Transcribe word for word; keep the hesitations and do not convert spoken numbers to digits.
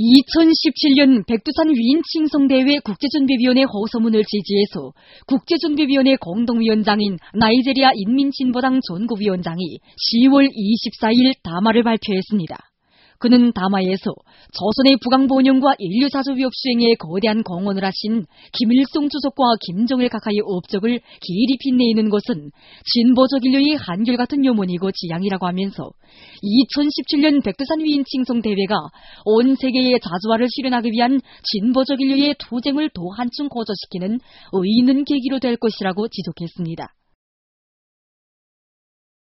이천십칠 년 백두산 위인 칭송대회 국제준비위원회 호소문을 지지해서 국제준비위원회 공동위원장인 나이제리아 인민진보당 전국위원장이 시월 이십사일 담화를 발표했습니다. 그는 담화에서 조선의 북왕본영과 인류자주위협 수행에 거대한 공헌을 하신 김일성 주석과 김정일 각하의 업적을 길이 빛내는 것은 진보적 인류의 한결같은 염원이고 지향이라고 하면서 이천십칠 년 백두산 위인 칭송대회가 온 세계의 자주화를 실현하기 위한 진보적 인류의 투쟁을 더 한층 고조시키는 의있는 계기로 될 것이라고 지적했습니다.